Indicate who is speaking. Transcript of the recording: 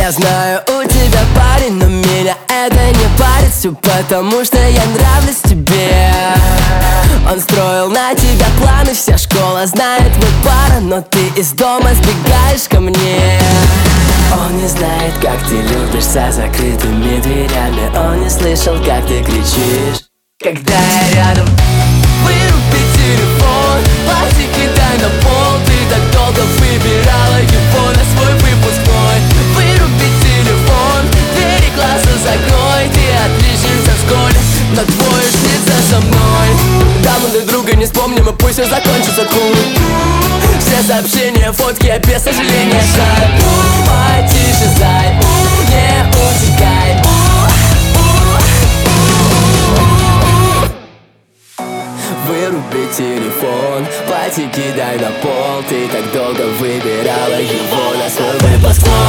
Speaker 1: Я знаю, у тебя парень, но меня это не парит. Все потому, что я нравлюсь тебе. Он строил на тебя планы, вся школа знает, вы пара. Но ты из дома сбегаешь ко мне. Он не знает, как ты любишь за закрытыми дверями. Он не слышал, как ты кричишь, когда я рядом. Выруби телефон, платье кидай на пол. Ты так долго выбирала его на свой выпускной. Выруби телефон, двери класса закрой. Ты отличница в школе, но твой шлица со мной. Да, мы друг друга не вспомним, и пусть все закончится кул. Все сообщения, фотки, а без сожаления жаль. Потише, зай, не утекай. Выруби телефон, платье кидай на пол. Ты так долго выбирала его на свой выпускной.